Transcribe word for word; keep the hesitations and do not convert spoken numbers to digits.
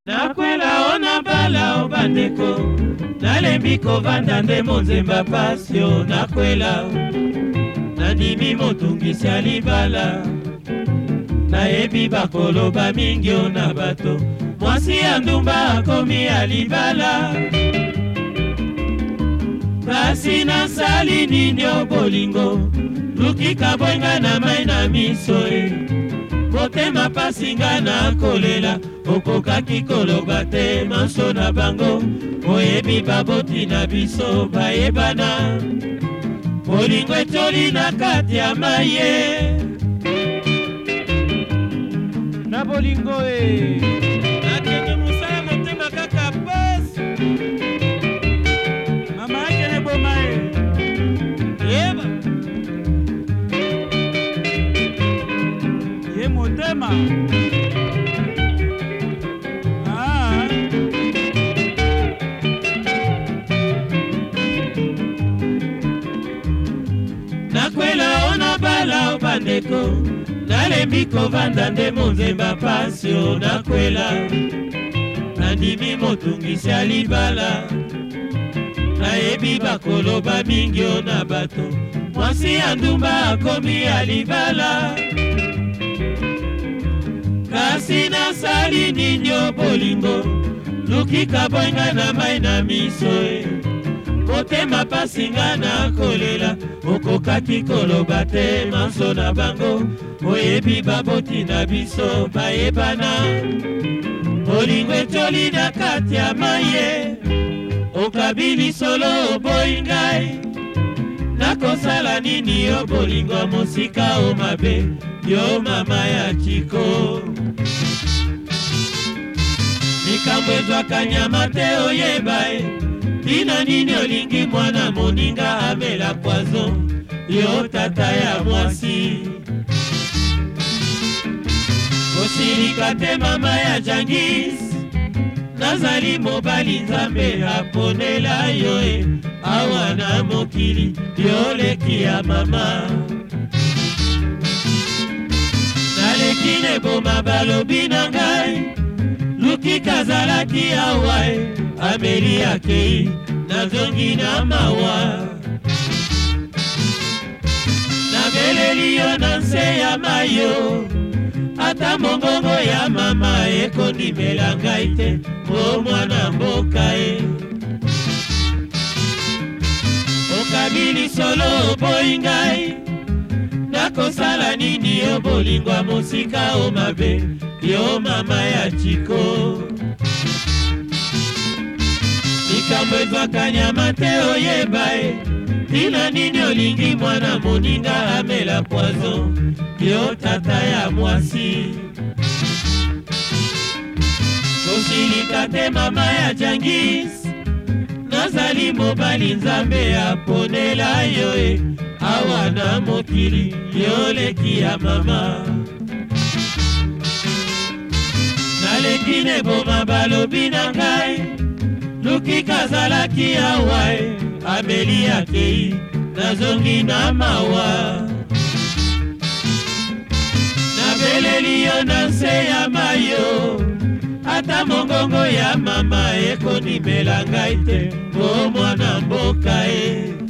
Nakwela ona bala obandeko nalembi kovanda nde monzemba pasio nakwela nandimi motungisi ya libala nayebi bakoloba mingi na bato mwasi ya ndumba akomi ya libala kasi nasali nini o bolingo lukika bwenga na mai na miso e motema pasinga na kolela okokaki koloba te manso na bango oyebi baboti na biso bayebana bolingo etoli na kati ya maye na bolingo e nakende mosala motema kaka pasi mama akene boma e yeba ye motema nakwela ona bala obandeko nalembi kovanda nde monzemba pasio nakwela nandimi motungisi ya libala nayebi bakoloba mingi na bato mwasi ya ndumba akomi ya libala kasi nasali nini o bolingo lukika bwenga na mai na miso e motema pasinga na kolela okokaki koloba te manso na bango oyebi baboti na biso bayebana bolingo etoli na kati ya maye okabili solo oboyi ngai nakosala nini yo bolingo mosika o mabe yo mama ya chiko likambo ezwaka nyama te oyeba e tina nini olingi mwana moninga amela poison yo tata ya mwasi kosilika te mama ya jangis nazali mobali nzambe aponela yo e awa na mokili yo leki ya mama naleki neboma balobi na ngai lukika zalaki awa e ameli akei nazongi na mawa nabeleli yo na nse ya mayo ata mongongo ya mama ekondimela ngai te o mwana mboka e okabili solo oboyi ngai nakosala nini yo bolingwa mosika o mabe yo mama ya chiko likambo ezwaka nyama te oyeba e tina nini olingi mwana moninga amela poison yo tata ya mwasi kosilika te mama ya jangis nazali mobali nzambe aponela yo e awa na mokili yo leki ya mama naleki neboma balobi na ngai lukika zalaki awa e ameli akei nazongi na mawa nabeleli yo na nse ya mayo ata mongongo ya mama ekondimela ngai te o mwana mboka e